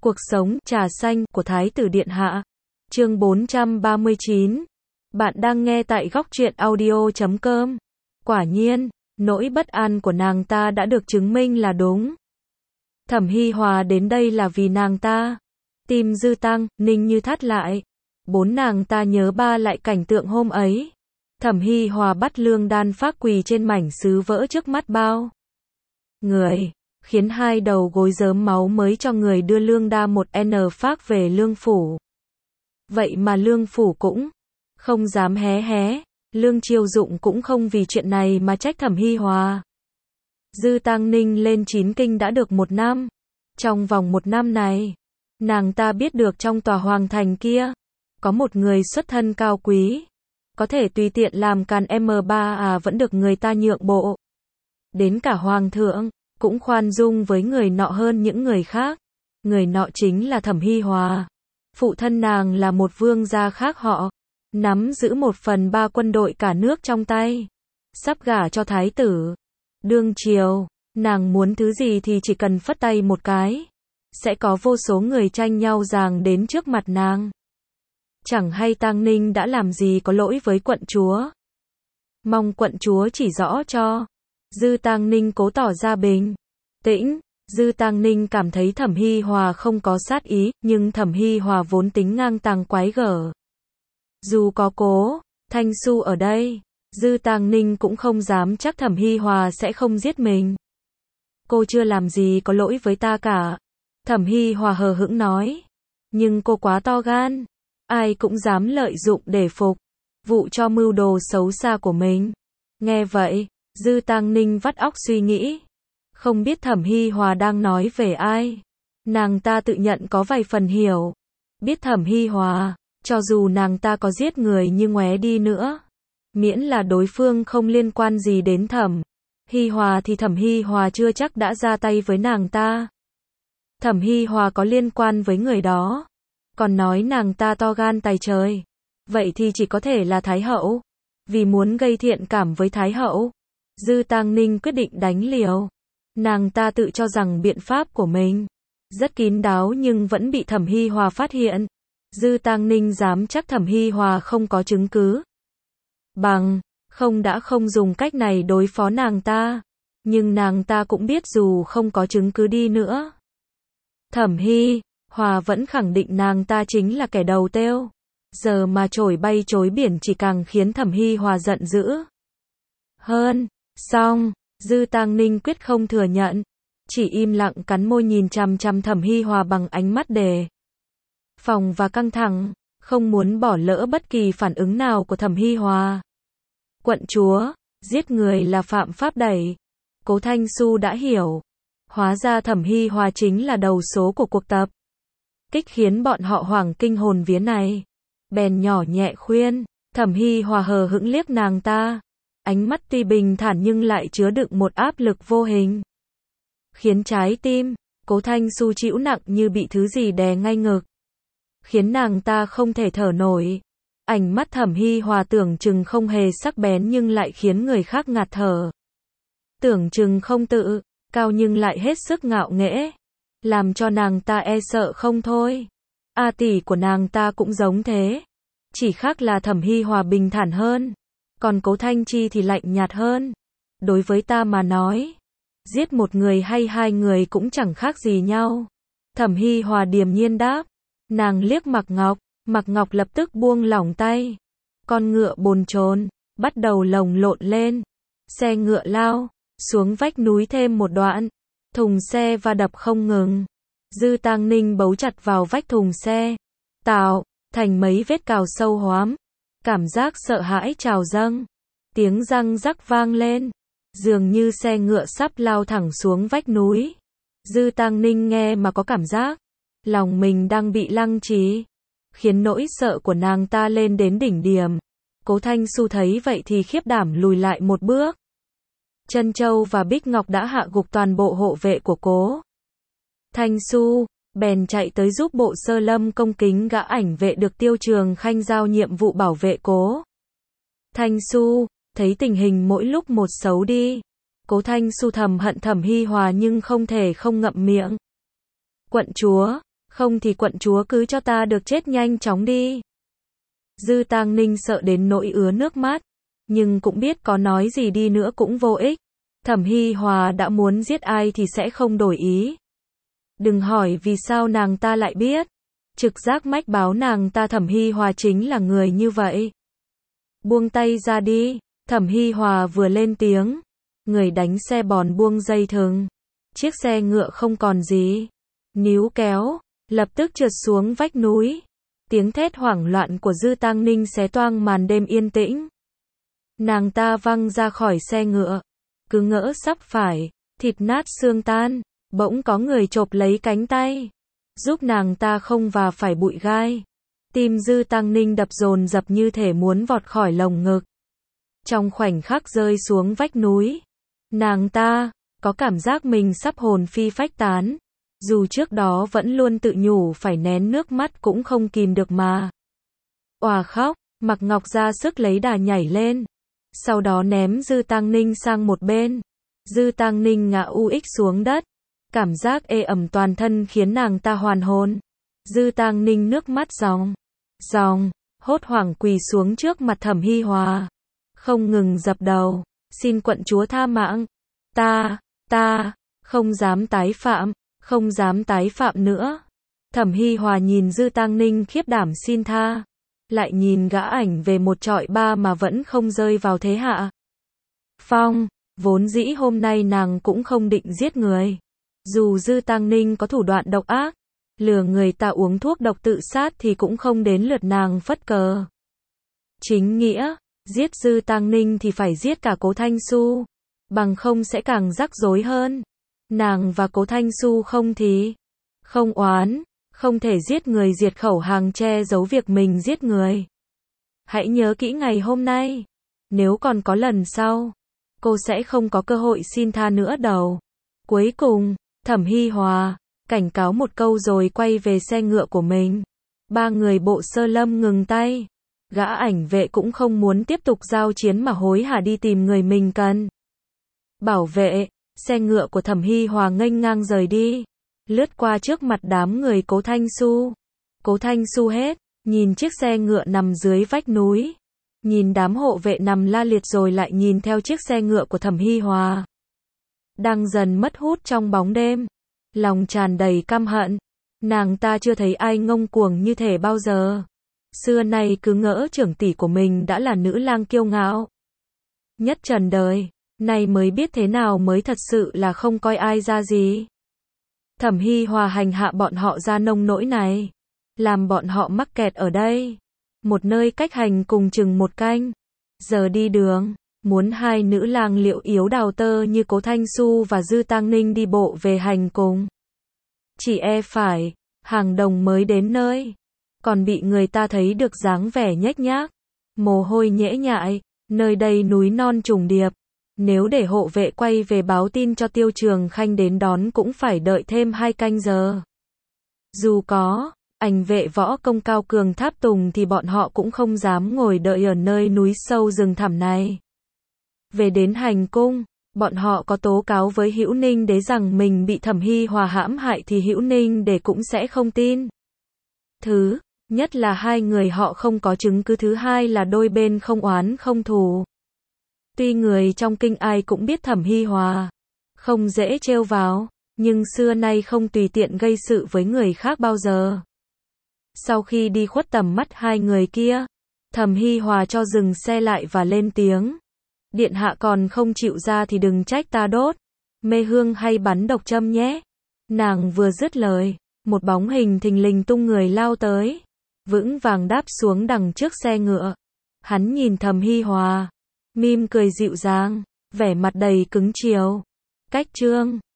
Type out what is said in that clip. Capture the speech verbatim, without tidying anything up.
Cuộc sống trà xanh của Thái tử Điện Hạ. Chương bốn trăm ba mươi chín. Bạn đang nghe tại góc truyện audio chấm com. Quả nhiên, nỗi bất an của nàng ta đã được chứng minh là đúng. Thẩm Hi Hòa đến đây là vì nàng ta. Tim Dư Tăng Ninh như thắt lại. Bốn nàng ta nhớ ba lại cảnh tượng hôm ấy. Thẩm Hi Hòa bắt Lương Đan Phác quỳ trên mảnh sứ vỡ trước mắt bao người, khiến hai đầu gối rớm máu mới cho người đưa Lương Đa một N Phác về Lương Phủ. Vậy mà Lương Phủ cũng không dám hé hé, Lương Chiêu Dụng cũng không vì chuyện này mà trách Thẩm Hi Hòa. Dư Tăng Ninh lên chín kinh đã được một năm. Trong vòng một năm này, nàng ta biết được trong tòa hoàng thành kia, có một người xuất thân cao quý, có thể tùy tiện làm càn M ba à vẫn được người ta nhượng bộ. Đến cả hoàng thượng cũng khoan dung với người nọ hơn những người khác. Người nọ chính là Thẩm Hi Hòa. Phụ thân nàng là một vương gia khác họ, nắm giữ một phần ba quân đội cả nước trong tay, sắp gả cho thái tử. Đương triều, nàng muốn thứ gì thì chỉ cần phất tay một cái, sẽ có vô số người tranh nhau giằng đến trước mặt nàng. Chẳng hay Tang Ninh đã làm gì có lỗi với quận chúa. Mong quận chúa chỉ rõ cho. Dư Tăng Ninh cố tỏ ra bình tĩnh. Dư Tăng Ninh cảm thấy Thẩm Hi Hòa không có sát ý, nhưng Thẩm Hi Hòa vốn tính ngang tàng quái gở. Dù có Cố Thanh Xu ở đây, Dư Tăng Ninh cũng không dám chắc Thẩm Hi Hòa sẽ không giết mình. Cô chưa làm gì có lỗi với ta cả. Thẩm Hi Hòa hờ hững nói. Nhưng cô quá to gan. Ai cũng dám lợi dụng để phục vụ cho mưu đồ xấu xa của mình. Nghe vậy, Dư Tăng Ninh vắt óc suy nghĩ. Không biết Thẩm Hi Hòa đang nói về ai. Nàng ta tự nhận có vài phần hiểu. Biết Thẩm Hi Hòa, cho dù nàng ta có giết người như ngoé đi nữa, miễn là đối phương không liên quan gì đến Thẩm Hi Hòa thì Thẩm Hi Hòa chưa chắc đã ra tay với nàng ta. Thẩm Hi Hòa có liên quan với người đó, còn nói nàng ta to gan tài trời, vậy thì chỉ có thể là Thái Hậu. Vì muốn gây thiện cảm với Thái Hậu, Dư Tăng Ninh quyết định đánh liều. Nàng ta tự cho rằng biện pháp của mình rất kín đáo nhưng vẫn bị Thẩm Hi Hòa phát hiện. Dư Tăng Ninh dám chắc Thẩm Hi Hòa không có chứng cứ. Bằng không đã không dùng cách này đối phó nàng ta. Nhưng nàng ta cũng biết dù không có chứng cứ đi nữa, Thẩm Hi Hòa vẫn khẳng định nàng ta chính là kẻ đầu têu. Giờ mà trổi bay trối biển chỉ càng khiến Thẩm Hi Hòa giận dữ hơn. Xong, Dư Tăng Ninh quyết không thừa nhận, chỉ im lặng cắn môi nhìn chằm chằm Thẩm Hi Hòa bằng ánh mắt đề phòng và căng thẳng, không muốn bỏ lỡ bất kỳ phản ứng nào của Thẩm Hi Hòa. Quận chúa, giết người là phạm pháp đẩy. Cố Thanh Xu đã hiểu. Hóa ra Thẩm Hi Hòa chính là đầu số của cuộc tập kích khiến bọn họ hoảng kinh hồn vía này. Bèn nhỏ nhẹ khuyên. Thẩm Hi Hòa hờ hững liếc nàng ta. Ánh mắt tuy bình thản nhưng lại chứa đựng một áp lực vô hình, khiến trái tim Cố Thanh Xu chịu nặng như bị thứ gì đè ngay ngực, khiến nàng ta không thể thở nổi. Ánh mắt Thẩm Hi Hòa tưởng chừng không hề sắc bén nhưng lại khiến người khác ngạt thở. Tưởng chừng không tự cao nhưng lại hết sức ngạo nghễ, làm cho nàng ta e sợ không thôi. A tỷ của nàng ta cũng giống thế, chỉ khác là Thẩm Hi Hòa bình thản hơn, còn Cố Thanh Chi thì lạnh nhạt hơn. Đối với ta mà nói, giết một người hay hai người cũng chẳng khác gì nhau. Thẩm Hi Hòa điềm nhiên đáp. Nàng liếc Mạc Ngọc, Mạc Ngọc lập tức buông lỏng tay. Con ngựa bồn chồn bắt đầu lồng lộn lên. Xe ngựa lao xuống vách núi thêm một đoạn, thùng xe va đập không ngừng. Dư Tăng Ninh bấu chặt vào vách thùng xe, tạo thành mấy vết cào sâu hoắm. Cảm giác sợ hãi trào dâng, tiếng răng rắc vang lên, dường như xe ngựa sắp lao thẳng xuống vách núi. Dư Tăng Ninh nghe mà có cảm giác lòng mình đang bị lăng trì, khiến nỗi sợ của nàng ta lên đến đỉnh điểm. Cố Thanh Xu thấy vậy thì khiếp đảm lùi lại một bước. Trân Châu và Bích Ngọc đã hạ gục toàn bộ hộ vệ của Cố Thanh Xu, bèn chạy tới giúp Bộ Sơ Lâm công kính gã ảnh vệ được Tiêu Trường Khanh giao nhiệm vụ bảo vệ Cố Thanh Xu. Thấy tình hình mỗi lúc một xấu đi, Cố Thanh Xu thầm hận Thẩm Hi Hòa nhưng không thể không ngậm miệng. Quận chúa, Không thì quận chúa cứ cho ta được chết nhanh chóng đi. Dư Tang Ninh sợ đến nỗi ứa nước mắt, nhưng cũng biết có nói gì đi nữa cũng vô ích. Thẩm Hi Hòa đã muốn giết ai thì sẽ không đổi ý. Đừng hỏi vì sao nàng ta lại biết. Trực giác mách báo nàng ta Thẩm Hi Hòa chính là người như vậy. Buông tay ra đi. Thẩm Hi Hòa vừa lên tiếng, người đánh xe bòn buông dây thừng. Chiếc xe ngựa không còn gì. Níu kéo, lập tức trượt xuống vách núi. Tiếng thét hoảng loạn của Dư Tang Ninh xé toang màn đêm yên tĩnh. Nàng ta văng ra khỏi xe ngựa. Cứ ngỡ sắp phải, thịt nát xương tan. Bỗng có người chộp lấy cánh tay. Giúp nàng ta không và phải bụi gai. Tim Dư Tang Ninh đập dồn dập như thể muốn vọt khỏi lồng ngực. Trong khoảnh khắc rơi xuống vách núi, nàng ta có cảm giác mình sắp hồn phi phách tán. Dù trước đó vẫn luôn tự nhủ phải nén nước mắt cũng không kìm được mà. Òa khóc, Mạc Ngọc ra sức lấy đà nhảy lên. Sau đó ném Dư Tang Ninh sang một bên. Dư Tang Ninh ngã uých xuống đất. Cảm giác ê ẩm toàn thân khiến nàng ta hoàn hồn. Dư Tang Ninh nước mắt ròng, ròng, hốt hoảng quỳ xuống trước mặt Thẩm Hi Hòa. Không ngừng dập đầu, xin quận chúa tha mạng. Ta, ta, không dám tái phạm, không dám tái phạm nữa. Thẩm Hi Hòa nhìn Dư Tang Ninh khiếp đảm xin tha. Lại nhìn gã ảnh về một trọi ba mà vẫn không rơi vào thế hạ phong. Vốn dĩ hôm nay nàng cũng không định giết người. Dù Dư Tang Ninh có thủ đoạn độc ác, lừa người ta uống thuốc độc tự sát thì cũng không đến lượt nàng phất cờ. Chính nghĩa, giết Dư Tang Ninh thì phải giết cả Cố Thanh Xu, bằng không sẽ càng rắc rối hơn. Nàng và Cố Thanh Xu không thì không oán, không thể giết người diệt khẩu hàng che giấu việc mình giết người. Hãy nhớ kỹ ngày hôm nay, nếu còn có lần sau, cô sẽ không có cơ hội xin tha nữa đâu. Cuối cùng, Thẩm Hi Hòa cảnh cáo một câu rồi quay về xe ngựa của mình. Ba người Bộ Sơ Lâm ngừng tay. Gã ảnh vệ cũng không muốn tiếp tục giao chiến mà hối hả đi tìm người mình cần bảo vệ. Xe ngựa của Thẩm Hi Hòa nghênh ngang rời đi, lướt qua trước mặt đám người Cố Thanh Xu. Cố Thanh Xu hết, nhìn chiếc xe ngựa nằm dưới vách núi, nhìn đám hộ vệ nằm la liệt rồi lại nhìn theo chiếc xe ngựa của Thẩm Hi Hòa đang dần mất hút trong bóng đêm. Lòng tràn đầy căm hận. Nàng ta chưa thấy ai ngông cuồng như thể bao giờ. Xưa nay cứ ngỡ trưởng tỷ của mình đã là nữ lang kiêu ngạo nhất trần đời, nay mới biết thế nào mới thật sự là không coi ai ra gì. Thẩm Hi Hòa hành hạ bọn họ ra nông nỗi này, làm bọn họ mắc kẹt ở đây, một nơi cách hành cùng chừng một canh. Giờ đi đường, muốn hai nữ lang liệu yếu đào tơ như Cố Thanh Xu và Dư Tang Ninh đi bộ về hành cùng, chỉ e phải hàng đồng mới đến nơi, còn bị người ta thấy được dáng vẻ nhếch nhác, mồ hôi nhễ nhại. Nơi đây núi non trùng điệp, nếu để hộ vệ quay về báo tin cho Tiêu Trường Khanh đến đón cũng phải đợi thêm hai canh giờ. Dù có ảnh vệ võ công cao cường tháp tùng thì bọn họ cũng không dám ngồi đợi ở nơi núi sâu rừng thẳm này. Về đến hành cung, bọn họ có tố cáo với Hữu Ninh Đế rằng mình bị Thẩm Hi Hòa hãm hại thì Hữu Ninh Đế cũng sẽ không tin. Thứ nhất là hai người họ không có chứng cứ, thứ hai là đôi bên không oán không thù. Tuy người trong kinh ai cũng biết Thẩm Hi Hòa không dễ trêu vào, nhưng xưa nay không tùy tiện gây sự với người khác bao giờ. Sau khi đi khuất tầm mắt hai người kia, Thẩm Hi Hòa cho dừng xe lại và lên tiếng. Điện hạ còn không chịu ra thì đừng trách ta đốt mê hương hay bắn độc châm nhé. Nàng vừa dứt lời, một bóng hình thình lình tung người lao tới, vững vàng đáp xuống đằng trước xe ngựa. Hắn nhìn Thẩm Hi Hòa, mỉm cười dịu dàng, vẻ mặt đầy cứng chiều. Cách chương